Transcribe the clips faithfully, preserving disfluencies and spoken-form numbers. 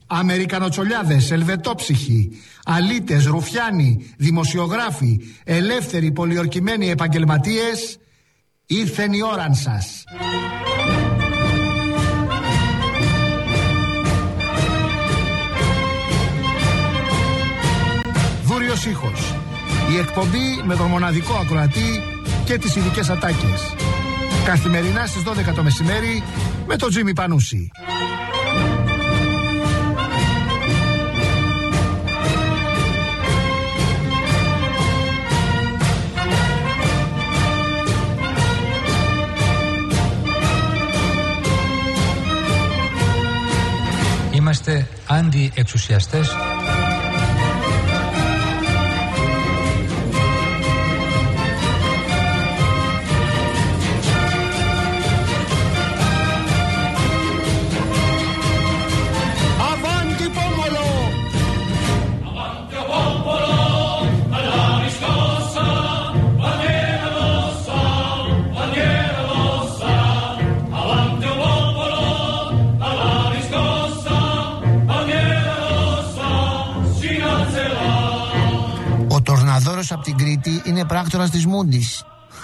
Αμερικανοτσολιάδες, ελβετόψυχοι, αλήτες, ρουφιάνοι, δημοσιογράφοι, ελεύθεροι πολιορκημένοι επαγγελματίες, ήρθεν η ώραν σας. Δούριος ήχος. Η εκπομπή με τον μοναδικό ακροατή και τις ειδικές ατάκες. Καθημερινά στις δώδεκα το μεσημέρι με τον Τζίμι Πανούση. Είμαστε αντιεξουσιαστές. Τορναδόρος από την Κρήτη είναι πράκτορας της Μούντις.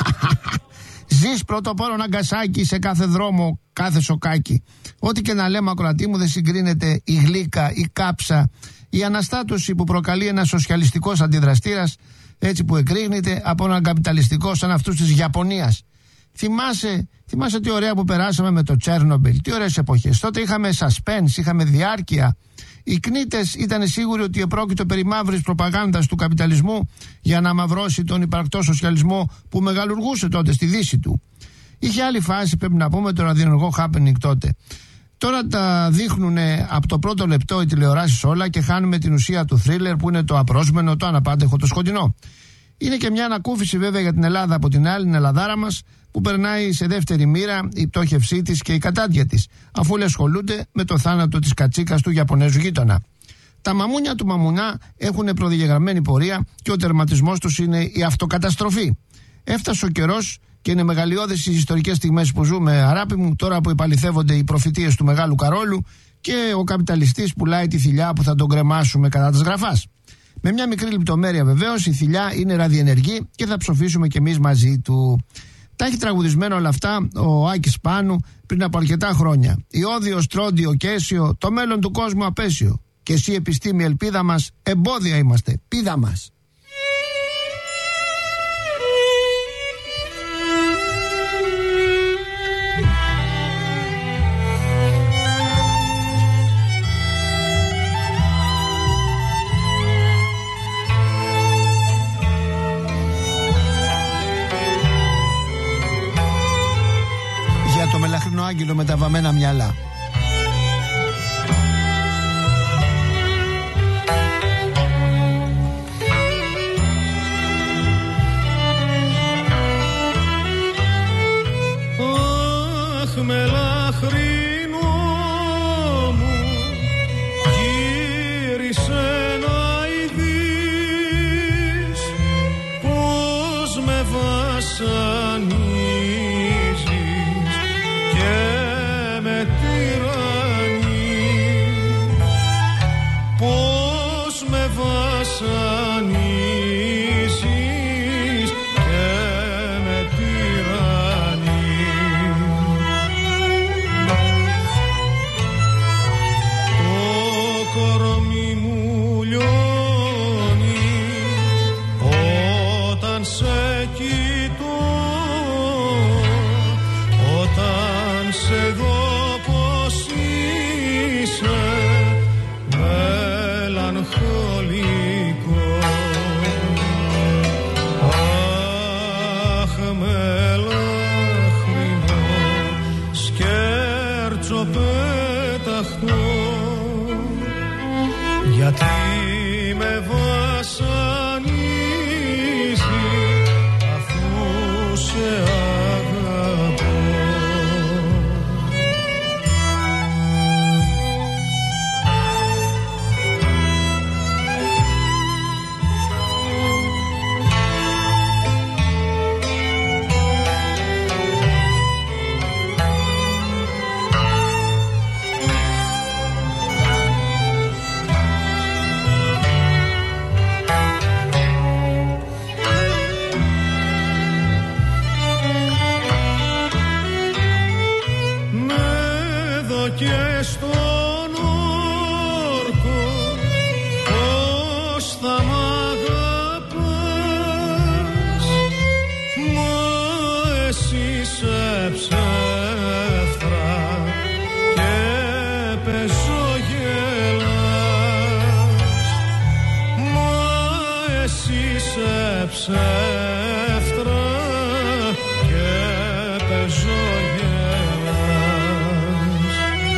Ζεις πρωτοπόρο αγκασάκι σε κάθε δρόμο, κάθε σοκάκι. Ό,τι και να λέμε, ακροατή μου, δεν συγκρίνεται η γλύκα, η κάψα, η αναστάτωση που προκαλεί ένας σοσιαλιστικός αντιδραστήρας, έτσι που εκρήγνεται από έναν καπιταλιστικό σαν αυτούς της Ιαπωνίας. Θυμάσαι, θυμάσαι τι ωραία που περάσαμε με το Τσέρνομπιλ, τι ωραίες εποχές. Τότε είχαμε suspense, είχαμε διάρκεια. Οι κνήτες ήταν σίγουροι ότι επρόκειτο περί μαύρης προπαγάνδας του καπιταλισμού για να μαυρώσει τον υπαρκτό σοσιαλισμό που μεγαλουργούσε τότε στη δύση του. Είχε άλλη φάση, πρέπει να πούμε, το ραδιενεργό happening τότε. Τώρα τα δείχνουν από το πρώτο λεπτό οι τηλεοράσεις όλα και χάνουμε την ουσία του θρίλερ που είναι το απρόσμενο, το αναπάντεχο, το σκοτεινό. Είναι και μια ανακούφιση βέβαια για την Ελλάδα από την άλλη, την Ελλαδάρα μας, που περνάει σε δεύτερη μοίρα η πτώχευσή της και η κατάντια της, αφού όλοι ασχολούνται με το θάνατο της κατσίκας του Ιαπωνέζου γείτονα. Τα μαμούνια του μαμουνά έχουν προδιαγραμμένη πορεία και ο τερματισμός τους είναι η αυτοκαταστροφή. Έφτασε ο καιρός και είναι μεγαλειώδες στις ιστορικές στιγμές που ζούμε, αράπη μου, τώρα που επαληθεύονται οι προφητείες του Μεγάλου Καρόλου και ο καπιταλιστής πουλάει τη θηλιά που θα τον κρεμάσουμε κατά της γραφάς. Με μια μικρή λεπτομέρεια βεβαίως, η θηλιά είναι ραδιενεργή και θα ψοφήσουμε κι εμείς μαζί του. Τα έχει τραγουδισμένα όλα αυτά ο Άκης Πάνου πριν από αρκετά χρόνια. Ιώδιο, στρόντιο και αίσιο, το μέλλον του κόσμου απέσιο. Και εσύ επιστήμη ελπίδα μας, εμπόδια είμαστε, πίδα μας. Το μελαχρινό άγγελο με τα βαμμένα μυαλά. Αχ, μελαχρινό μου, γύρισε να ειδείς πως με βασανίζεις και με τυραννείς, πως με βασανίζεις και με τυραννείς. Το κορμί μου λιώνει όταν σε κοιτώ, όταν σε δω πως είσαι μελαγχολικό. Αχ, μελαχρινό σκέρτσο πέταχτο, γιατί με βασανίζει αφού σε αγαπώ. ψεύτρα και πεζογελάς.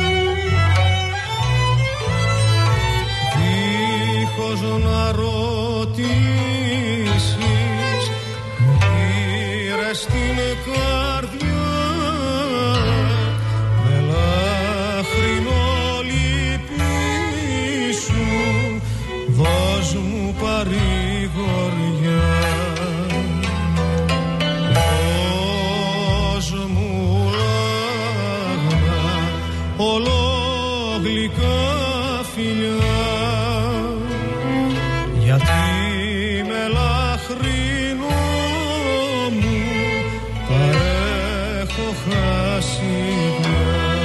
Δίχως να ρωτήσεις μου πήρες την καρδιά με λάχρινο λυπή σου, δώσ' μου παρηγοριά. Δώσ' μου λάγνα ολόγλυκα φιλιά, γιατί με λάχρινο μου τα έχω χάσει πια.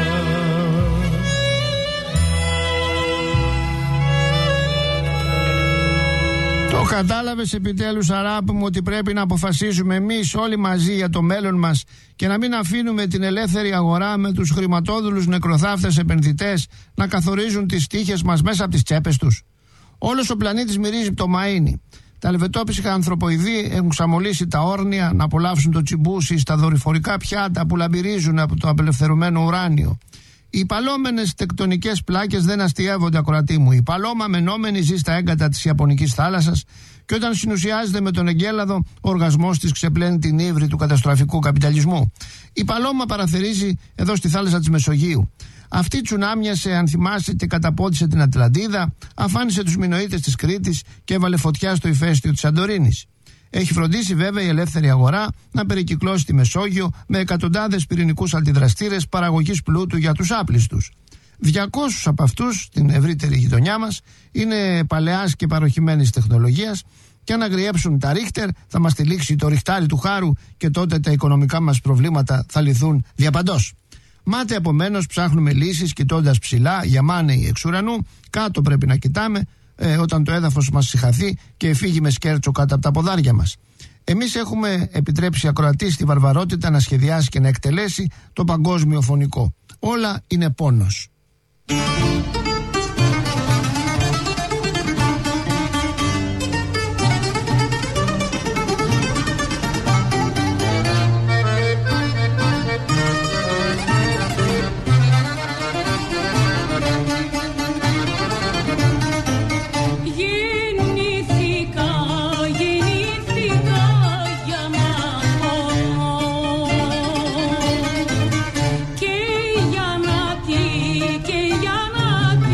Το κατάλαβες επιτέλους, Αράπη μου, ότι πρέπει να αποφασίζουμε εμείς όλοι μαζί για το μέλλον μας και να μην αφήνουμε την ελεύθερη αγορά με τους χρηματόδουλους νεκροθάφτες επενδυτές να καθορίζουν τις τύχες μας μέσα από τις τσέπες τους. Όλος ο πλανήτης μυρίζει πτωμαΐνη. Τα ελβετόπισικα ανθρωποειδή έχουν ξαμολύσει τα όρνια να απολαύσουν το τσιμπούσι στα δορυφορικά πιάτα που λαμπυρίζουν από το απελευθερωμένο ουράνιο. Οι παλώμενες τεκτονικές πλάκες δεν αστιεύονται, ακροατή μου. Η παλώμα μενόμενη ζει στα έγκατα της Ιαπωνικής θάλασσας και όταν συνουσιάζεται με τον εγκέλαδο, ο οργασμός της ξεπλένει την ύβρη του καταστροφικού καπιταλισμού. Η παλώμα παραθερίζει εδώ στη θάλασσα της Μεσογείου. Αυτή τσουνάμιασε, αν θυμάστε, και καταπότισε την Ατλαντίδα, αφάνισε τους Μινωίτες της Κρήτης και έβαλε φωτιά στο ηφαίστειο της Σαντορίνης. Έχει φροντίσει βέβαια η ελεύθερη αγορά να περικυκλώσει τη Μεσόγειο με εκατοντάδες πυρηνικούς αντιδραστήρες παραγωγής πλούτου για τους άπλιστους. διακόσιους από αυτούς στην ευρύτερη γειτονιά μας είναι παλαιάς και παροχημένης τεχνολογίας και αν αγριέψουν τα ρίχτερ θα μας τυλίξει το ριχτάρι του χάρου και τότε τα οικονομικά μας προβλήματα θα λυθούν διαπαντός. Μάται επομένως ψάχνουμε λύσεις κοιτώντας ψηλά, για μάνεοι εξ ουρανού, κάτω πρέπει να κοιτάμε ε, όταν το έδαφος μας συχαθεί και φύγει με σκέρτσο κάτω από τα ποδάρια μας. Εμείς έχουμε επιτρέψει ακροατή στη βαρβαρότητα να σχεδιάσει και να εκτελέσει το παγκόσμιο φωνικό. Όλα είναι πόνος. Και για να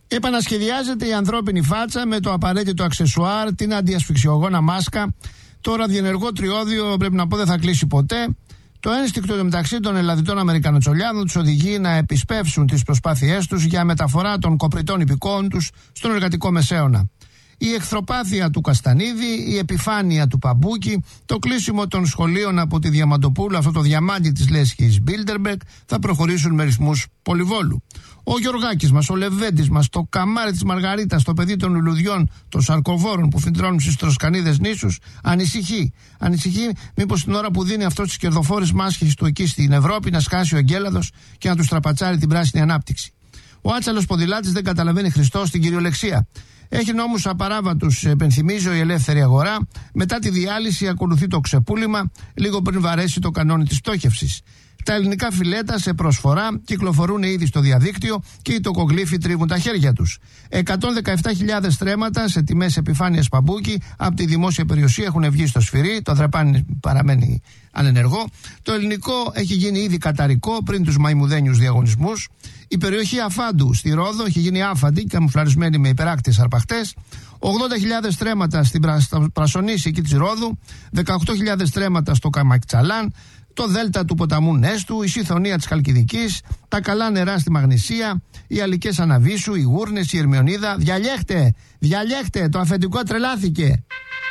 Επανασχεδιάζεται η ανθρώπινη φάτσα με το απαραίτητο αξεσουάρ, την αντιασφυξιογόνα μάσκα. Το ραδιενεργό τριώδιο, πρέπει να πω, δεν θα κλείσει ποτέ. Το ένστικτο μεταξύ των ελλαδιτών Αμερικανοτσολιάδων τους οδηγεί να επισπεύσουν τις προσπάθειές τους για μεταφορά των κοπριτών υπηκόων τους στον εργατικό μεσαίωνα. Η εχθροπάθεια του Καστανίδη, η επιφάνεια του Παμπούκη, το κλείσιμο των σχολείων από τη Διαμαντοπούλου, αυτό το διαμάντι της λέσχης Μπίλτερμπεργκ, θα προχωρήσουν με ρυθμούς Πολυβόλου. Ο Γιωργάκης μας, ο Λεβέντης μας, το καμάρι της Μαργαρίτας, το παιδί των λουλουδιών, των σαρκοβόρων που φυτρώνουν στις Τροσκανίδες νήσους, ανησυχεί. Ανησυχεί μήπως την ώρα που δίνει αυτό τις κερδοφόρες μάσχες του εκεί στην Ευρώπη να σκάσει ο εγκέλαδος και να του τραπατσάρει την πράσινη ανάπτυξη. Ο άτσαλος ποδηλάτης δεν καταλαβαίνει Χριστό στην κυριολεξία. Έχει νόμους απαράβατους, επενθυμίζω, η ελεύθερη αγορά. Μετά τη διάλυση ακολουθεί το ξεπούλημα, λίγο πριν βαρέσει το κανόνι της πτώχευσης. Τα ελληνικά φιλέτα σε προσφορά κυκλοφορούν ήδη στο διαδίκτυο και οι τοκογλύφοι τρίβουν τα χέρια τους. εκατόν δεκαεπτά χιλιάδες στρέμματα σε τιμές επιφάνειας Παμπούκη από τη δημόσια περιουσία έχουν βγει στο σφυρί. Το δρεπάνι παραμένει ανενεργό. Το ελληνικό έχει γίνει ήδη καταρικό πριν τους μαϊμουδένιους διαγωνισμούς. Η περιοχή Αφάντου στη Ρόδο έχει γίνει άφαντη, καμουφλαρισμένη με υπεράκτιες αρπαχτές. ογδόντα χιλιάδες στρέμματα στην Πρασονίση εκεί της Ρόδου. δεκαοκτώ χιλιάδες στρέμματα στο Καμακτσαλάν. Το δέλτα του ποταμού Νέστου, η Συθωνία της Χαλκιδικής, τα καλά νερά στη Μαγνησία, οι Αλικές Αναβίσου, οι Γούρνες, η Ερμιονίδα. Διαλέχτε, διαλέχτε, το αφεντικό τρελάθηκε.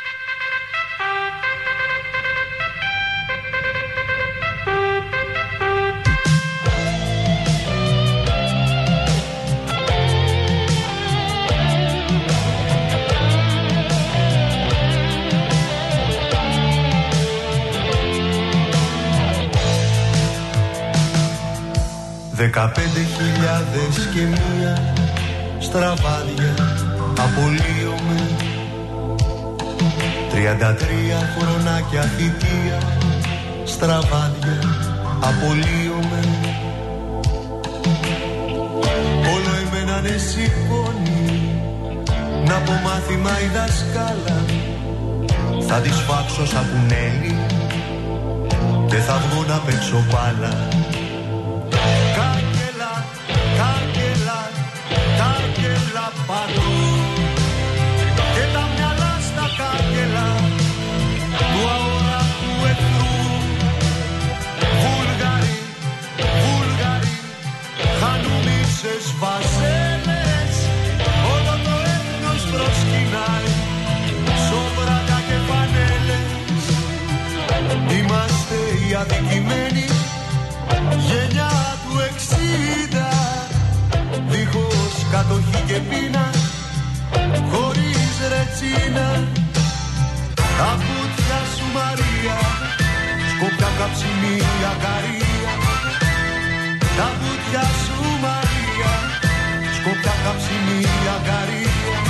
Δεκαπέντε χιλιάδες και μία στραβάδια απολύομαι. Τριάντα τρία χρονάκια θητεία στραβάδια απολύομαι. Όλο εμένα ναι σηκώνει να πω μάθημα η δασκάλα. Θα τη σφάξω σαπουνέλι και θα βγω να παίξω μπάλα. Κάγκελα, κάγκελα, κάγκελα παντού και τα μυαλά στα κάγκελα του αόρατου εχθρού. Βούλγαροι, Βούλγαροι, χανουμίσες βαζέλες, όλο το έθνος προσκυνάει, σόβρατα και πανέλες. Είμαστε οι αδικημένοι γενιά του εξήντα, δίχως κατοχή και πείνα, χωρίς ρετσίνα. Τα πούτια σου Μαρία, σκοπιά καψιμί ακαρία. Τα πούτια σου Μαρία, σκοπιά καψιμί ακαρία.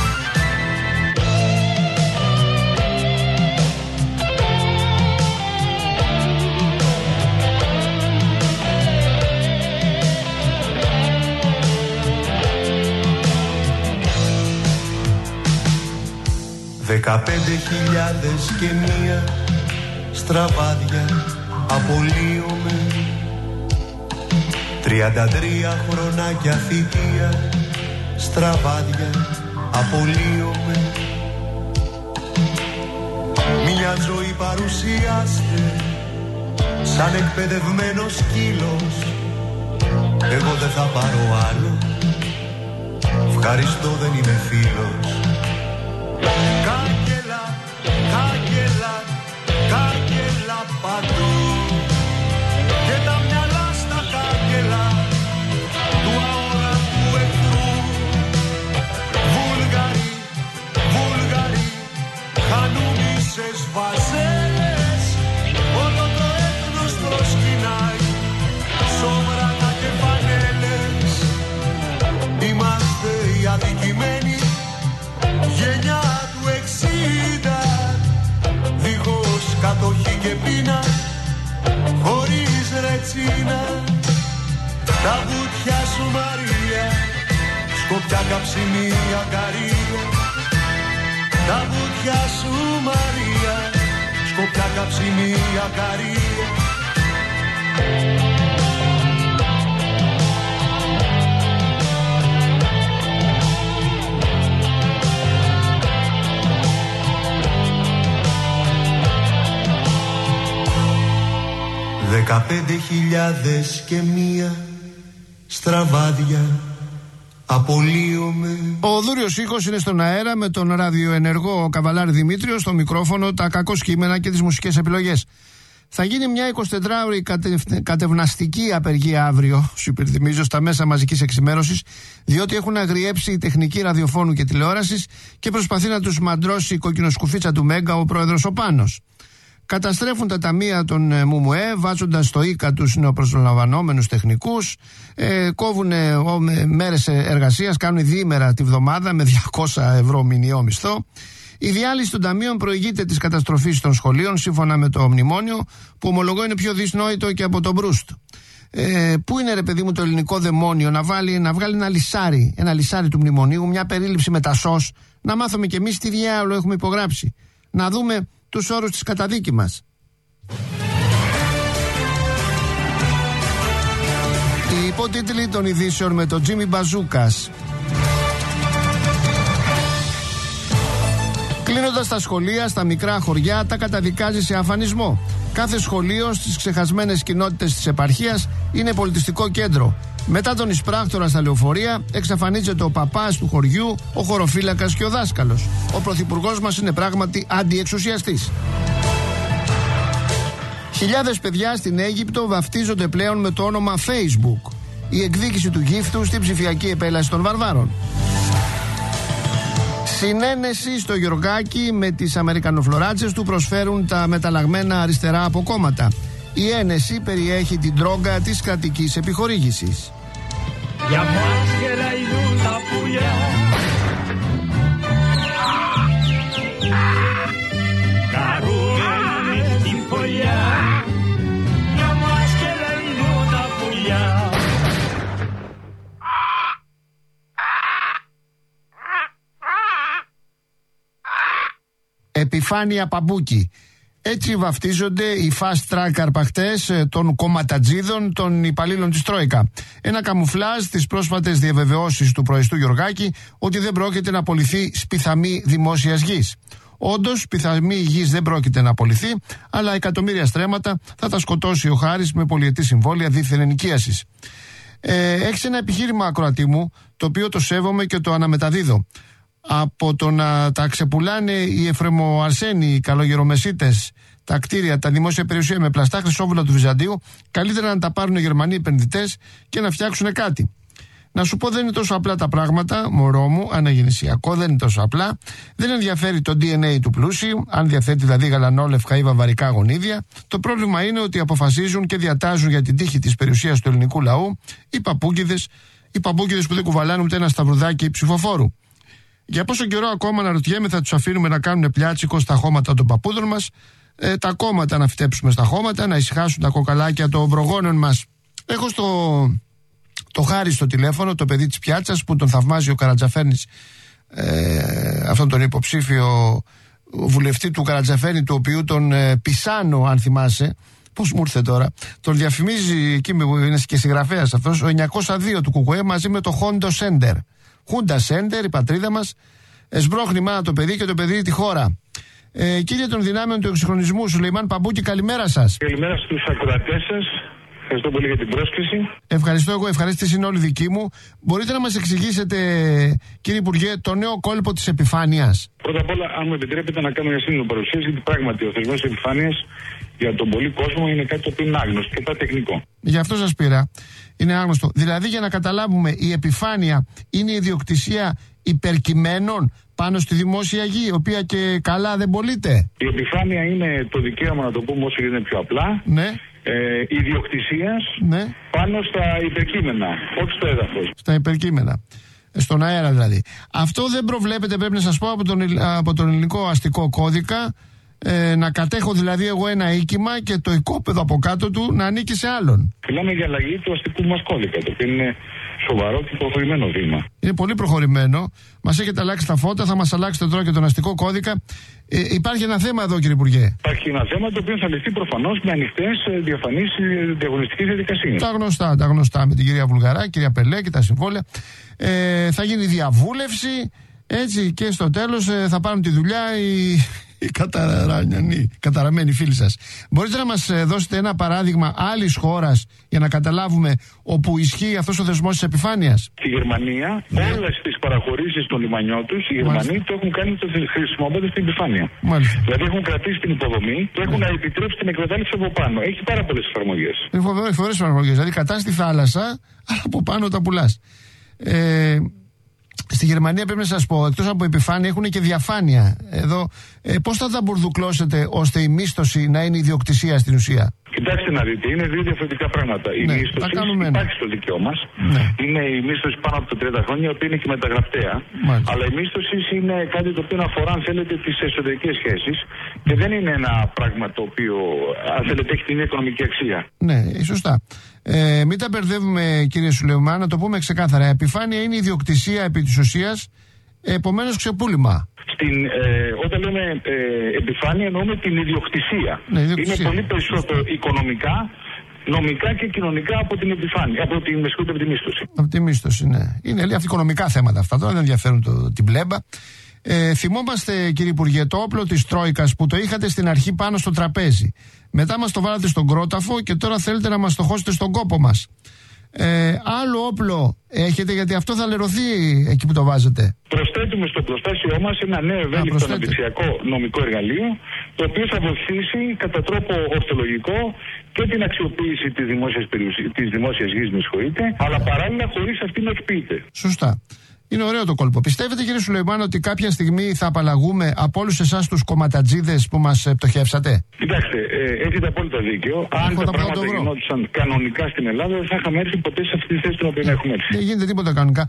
Δεκαπέντε χιλιάδες και μία στραβάδια απολύομαι. Τριάντα τρία χρονάκια θητεία στραβάδια απολύομαι. Μια ζωή παρουσιάστε σαν εκπαιδευμένος σκύλος. Εγώ δεν θα πάρω άλλο, ευχαριστώ δεν είμαι φίλος. Κάγκελα, κάγκελα, κάγκελα παντού και τα μυαλά στα κάγκελα του αόρατου εχθρού. Βούλγαροι, Βούλγαροι, χανουμίσες βαζέλες, όλο το έθνος προσκυνάει, σόβρατα και πανέλες. Είμαστε οι αδικημένοι γενιά του εξήντα, δίχως κατοχή και πείνα, χωρίς ρετσίνα. Τα βουτιά σου Μαρία, σκοπιά καψιμί ακαρία. Τα βουτιά σου Μαρία, σκοπιά καψιμί ακαρία. Δεκαπέντε χιλιάδες και μία στραβάδια απολύομαι. Ο Δούριος Ήχος είναι στον αέρα με τον ραδιοενεργό Καβαλάρη Δημήτριο, στο μικρόφωνο τα κακό κείμενα και τις μουσικές επιλογές. Θα γίνει μια εικοσιτετράωρη κατευ... κατευναστική απεργία αύριο, σου υπενθυμίζω, στα μέσα μαζικής εξημέρωσης, διότι έχουν αγριέψει η τεχνική ραδιοφώνου και τηλεόρασης και προσπαθεί να τους μαντρώσει η κοκκινοσκουφίτσα του Μέγκα ο πρόεδρος ο Πάνος. Καταστρέφουν τα ταμεία των ΜΟΜΟΕ, βάζοντας στο ΙΚΑ τους νεοπροσλαμβανόμενους τεχνικούς, ε, κόβουν ε, μέρες εργασίας, κάνουν διήμερα τη βδομάδα με διακόσια ευρώ μηνιαίο μισθό. Η διάλυση των ταμείων προηγείται της καταστροφής των σχολείων, σύμφωνα με το μνημόνιο, που ομολογώ είναι πιο δυσνόητο και από τον Μπρούστ. Ε, πού είναι, ρε παιδί μου, το ελληνικό δαιμόνιο να, βάλει, να βγάλει ένα λισάρι, ένα λισάρι του μνημονίου, μια περίληψη με τα ΣΟΣ, να μάθουμε κι εμείς τι διάολο έχουμε υπογράψει. Να δούμε τους όρους της καταδίκη μας. Οι υπότιτλοι των ειδήσεων με τον Τζίμι Μπαζούκας. Κλείνοντας τα σχολεία στα μικρά χωριά, τα καταδικάζει σε αφανισμό. Κάθε σχολείο στις ξεχασμένες κοινότητες της επαρχίας είναι πολιτιστικό κέντρο. Μετά τον εισπράκτορα στα λεωφορεία, εξαφανίζεται ο παπάς του χωριού, ο χωροφύλακας και ο δάσκαλος. Ο πρωθυπουργός μας είναι πράγματι αντιεξουσιαστής. Χιλιάδες παιδιά στην Αίγυπτο βαφτίζονται πλέον με το όνομα Facebook. Η εκδίκηση του γύφτου στην ψηφιακή επέλαση των βαρβάρων. Συνένεση στο Γιωργάκη με τις αμερικανοφλωράτσες του προσφέρουν τα μεταλλαγμένα αριστερά αποκόμματα. Η ένεση περιέχει την τρόγκα της κρατικής επιχορήγησης. Επιφάνεια Παμπούκη. Έτσι βαφτίζονται οι fast track αρπαχτές των κομματατζίδων των υπαλλήλων της Τρόικα. Ένα καμουφλάζ στις πρόσφατες διαβεβαιώσεις του προεστού Γιωργάκη ότι δεν πρόκειται να απολυθεί σπιθαμή δημόσιας γης. Όντως, σπιθαμή γης δεν πρόκειται να απολυθεί, αλλά εκατομμύρια στρέμματα θα τα σκοτώσει ο Χάρης με πολυετή συμβόλαια δίθεν ενοικίασης. Ε, έχεις ένα επιχείρημα, ακροατή μου, το οποίο το σέβομαι και το αναμεταδίδω. Από το να τα ξεπουλάνε οι Εφρεμοαρσένοι, οι καλογερομεσίτες, τα κτίρια, τα δημόσια περιουσία με πλαστά χρυσόβουλα του Βυζαντίου, καλύτερα να τα πάρουν οι Γερμανοί επενδυτές και να φτιάξουν κάτι. Να σου πω, δεν είναι τόσο απλά τα πράγματα, μωρό μου, αναγεννησιακό, δεν είναι τόσο απλά. Δεν ενδιαφέρει το ντι εν έι του πλούσιου, αν διαθέτει δηλαδή γαλανόλευκα ή βαβαρικά γονίδια. Το πρόβλημα είναι ότι αποφασίζουν και διατάζουν για την τύχη της περιουσίας του ελληνικού λαού οι παππούκηδες, οι παππούκηδες που δεν κουβαλάνε ούτε ένα σταυρουδάκι ψηφοφόρου. Για πόσο καιρό ακόμα, να ρωτιέμαι, θα τους αφήνουμε να κάνουν πλιάτσικο στα χώματα των παππούδων μας, ε, τα κόμματα να φυτέψουμε στα χώματα, να ησυχάσουν τα κοκαλάκια των προγόνων μας. Έχω στο το Χάρη στο τηλέφωνο, το παιδί της πιάτσας που τον θαυμάζει ο Καρατζαφέρνης, ε, αυτόν τον υποψήφιο βουλευτή του Καρατζαφέρνη, του οποίου τον ε, Πισάνο, αν θυμάσαι, πώς μου ήρθε τώρα, τον διαφημίζει εκεί, είναι και συγγραφέας αυτός, ο εννιακόσια δύο του Κουκουέ μαζί με το Χόντο Σέντερ. Χούντα Σέντερ, η πατρίδα μας, εσμπρώχνει μάνα το παιδί και το παιδί τη χώρα. Ε, κύριε των δυνάμεων του εξυγχρονισμού, Σουλεϊμάν Παμπούκη, καλημέρα σας. Καλημέρα στους ακροατές σας. Ευχαριστώ πολύ για την πρόσκληση. Ευχαριστώ εγώ, ευχαρίστηση είναι όλη δική μου. Μπορείτε να μας εξηγήσετε, κύριε Υπουργέ, το νέο κόλπο της επιφάνειας? Πρώτα απ' όλα, αν μου επιτρέπετε να κάνω μια σύντομη παρουσίαση, γιατί πράγματι ο θεσμός της επιφάνειας για τον πολύ κόσμο είναι κάτι το οποίο είναι άγνωστο και τα τεχνικό. Γι' αυτό σας πήρα. Είναι άγνωστο. Δηλαδή, για να καταλάβουμε, η επιφάνεια είναι η ιδιοκτησία υπερκειμένων πάνω στη δημόσια γη, η οποία και καλά δεν πωλείται. Η επιφάνεια είναι το δικαίωμα, να το πούμε όσο είναι πιο απλά, ναι. ε, ιδιοκτησίας, ναι. πάνω στα υπερκείμενα, όχι στο έδαφος. Στα υπερκείμενα. Στον αέρα δηλαδή. Αυτό δεν προβλέπεται, πρέπει να σας πω, από τον, από τον ελληνικό αστικό κώδικα. Ε, να κατέχω δηλαδή εγώ ένα οίκημα και το οικόπεδο από κάτω του να ανήκει σε άλλον. Μιλάμε για αλλαγή του αστικού μας κώδικα, το οποίο είναι σοβαρό και προχωρημένο βήμα. Είναι πολύ προχωρημένο. Μας έχετε αλλάξει τα φώτα, θα μας αλλάξετε τώρα και τον αστικό κώδικα. Ε, υπάρχει ένα θέμα εδώ, κύριε Υπουργέ. Υπάρχει ένα θέμα το οποίο θα λυθεί προφανώς με ανοιχτές, διαφανείς, διαγωνιστικές διαδικασίες. Τα γνωστά, τα γνωστά με την κυρία Βουλγαρά, κυρία Πελέ και τα συμβόλαια. Ε, θα γίνει διαβούλευση, έτσι, και στο τέλος ε, θα πάρουν τη δουλειά οι. Η καταρανιανή, καταραμένη φίλη σας. Μπορείτε να μας δώσετε ένα παράδειγμα άλλης χώρας για να καταλάβουμε όπου ισχύει αυτός ο θεσμός της επιφάνειας? Στη Γερμανία, ναι, όλες τις παραχωρήσεις των λιμανιών τους, οι Γερμανοί Μάλιστα. το έχουν κάνει, το χρησιμοποιώντας την επιφάνεια. Μάλιστα. Δηλαδή έχουν κρατήσει την υποδομή και έχουν ναι. επιτρέψει την εκμετάλλευση από πάνω. Έχει πάρα πολλές εφαρμογές. Έχει πολλές εφαρμογές. Δηλαδή κατά στη θάλασσα, αλλά από πάνω τα πουλάς. Ε, Στη Γερμανία πρέπει να σας πω, εκτός από επιφάνεια έχουν και διαφάνεια. Εδώ, ε, πώς θα τα μπουρδουκλώσετε ώστε η μίσθωση να είναι ιδιοκτησία στην ουσία? Κοιτάξτε να δείτε, είναι δύο διαφορετικά πράγματα. Η ναι, μίσθωση υπάρχει στο δίκαιό μας. Ναι. Είναι η μίσθωση πάνω από τα τριάντα χρόνια, η οποία είναι και μεταγραφτέα. Μάλιστα. Αλλά η μίσθωση είναι κάτι το οποίο αφορά, αν θέλετε, τις εσωτερικές σχέσεις και δεν είναι ένα πράγμα το οποίο, αν θέλετε, έχει την οικονομική αξία. Ναι, σωστά. Ε, μην τα μπερδεύουμε, κύριε Σουλεϊμάν, να το πούμε ξεκάθαρα. Η επιφάνεια είναι ιδιοκτησία επί της ουσίας, επομένως ξεπούλημα. Στην, ε, όταν λέμε ε, επιφάνεια, εννοούμε την ιδιοκτησία. Ναι, ιδιοκτησία. Είναι πολύ περισσότερο οικονομικά, νομικά και κοινωνικά από την επιφάνεια, από τη, από τη μίσθωση. Από τη μίσθωση, ναι. Είναι λέει, οικονομικά θέματα αυτά, τώρα δεν ενδιαφέρουν το, την πλέμπα. Ε, θυμόμαστε, κύριε Υπουργέ, το όπλο της Τρόικας που το είχατε στην αρχή πάνω στο τραπέζι. Μετά μας το βάλατε στον κρόταφο και τώρα θέλετε να μας το χώσετε στον κόπο μας. Ε, άλλο όπλο έχετε, γιατί αυτό θα λερωθεί εκεί που το βάζετε? Προσθέτουμε στο προστάσιό μας ένα νέο ευέλικτο αναπτυξιακό νομικό εργαλείο, το οποίο θα βοηθήσει κατά τρόπο ορθολογικό και την αξιοποίηση της δημόσιας, της δημόσιας γης, με συγχωρείτε, αλλά παράλληλα χωρίς αυτή να εκποιείται. Σωστά. Είναι ωραίο το κόλπο. Πιστεύετε, κύριε Σουλεϊμάν, ότι κάποια στιγμή θα απαλλαγούμε από όλους εσάς τους κομματατζίδες που μας πτωχεύσατε? Κοιτάξτε, ε, έχετε απόλυτα δίκιο. Αν τα πράγματα γινόντουσαν κανονικά στην Ελλάδα, δεν θα είχαμε έρθει ποτέ σε αυτή τη θέση την οποία έχουμε έρθει. Δεν γίνεται τίποτα κανονικά.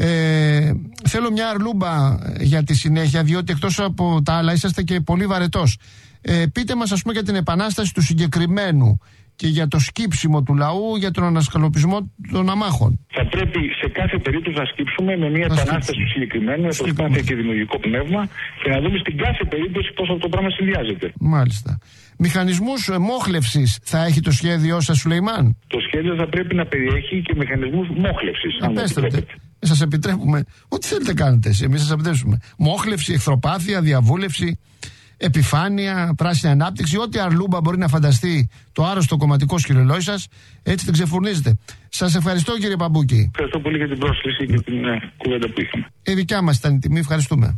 Ε, θέλω μια αρλούμπα για τη συνέχεια, διότι εκτός από τα άλλα είσαστε και πολύ βαρετός. Ε, πείτε μας, ας πούμε, για την επανάσταση του συγκεκριμένου και για το σκύψιμο του λαού, για τον ανασκαλωπισμό των αμάχων. Θα πρέπει σε κάθε περίπτωση να σκύψουμε με μια να επανάσταση του συγκεκριμένου, με προσπάθεια και δημιουργικό πνεύμα και να δούμε στην κάθε περίπτωση πώς αυτό το πράγμα συνδυάζεται. Μάλιστα. Μηχανισμούς μόχλευσης θα έχει το σχέδιό σας, Σουλεϊμάν? Το σχέδιο θα πρέπει να περιέχει και μηχανισμούς μόχλευσης. Απέστρεπτε. Σας επιτρέπουμε. Ό,τι θέλετε κάνετε. Εμείς σας επιτρέψουμε. Μόχλευση, εχθροπάθεια, διαβούλευση, επιφάνεια, πράσινη ανάπτυξη, ό,τι αρλούμπα μπορεί να φανταστεί το άρρωστο κομματικό σκυλολόι σας, έτσι την ξεφουρνίζετε. Σας ευχαριστώ, κύριε Παμπούκη. Ευχαριστώ πολύ για την πρόσκληση και την ε, κουβέντα που είχαμε. Η δικιά μας ήταν η τιμή, ευχαριστούμε.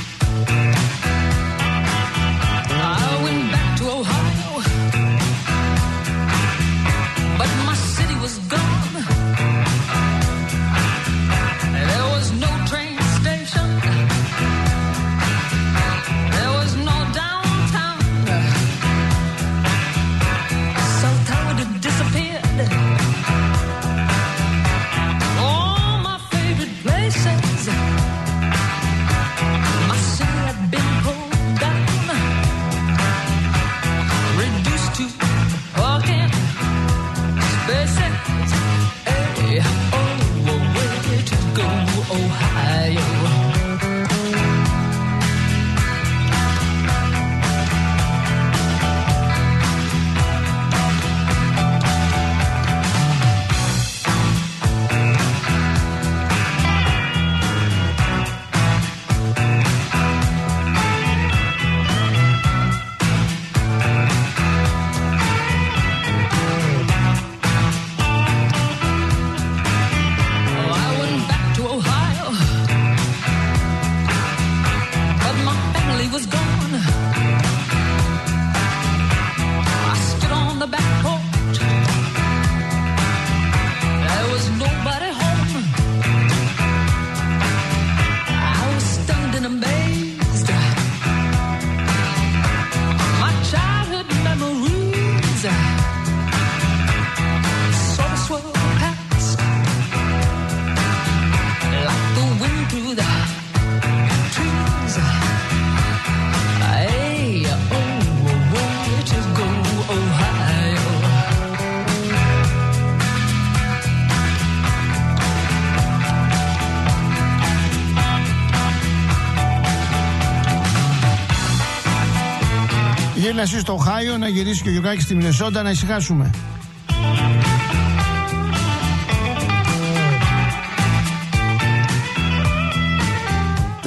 Γύρνα εσύ στο Οχάιο, να γυρίσει και ο Γιωργάκης στη Μινεσότα, να ησυχάσουμε.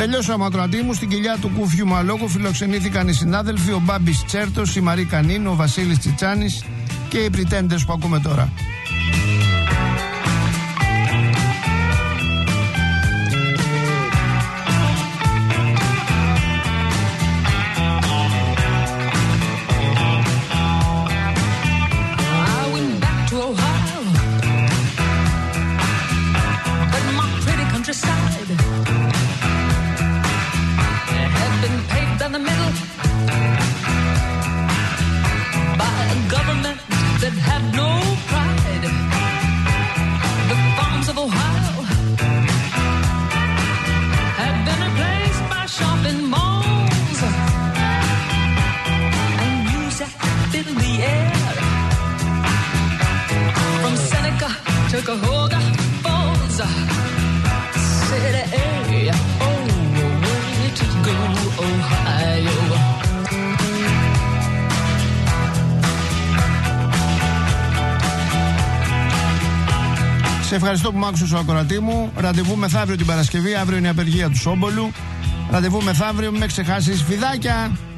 Τελειώσαμε, ακροατή μου. Στην κοιλιά του Κούφιου Μαλόκου φιλοξενήθηκαν οι συνάδελφοι, ο Μπάμπης Τσέρτος, η Μαρή Κανίνου, ο Βασίλης Τσιτσάνης και οι Pretenders που ακούμε τώρα. Σε ευχαριστώ που μ' άκουσες, ο ακροατή μου. Ραντεβού μεθαύριο την Παρασκευή. Αύριο είναι η απεργία του Σόμπολου. Ραντεβού μεθαύριο, μην με ξεχάσεις. Φιδάκια!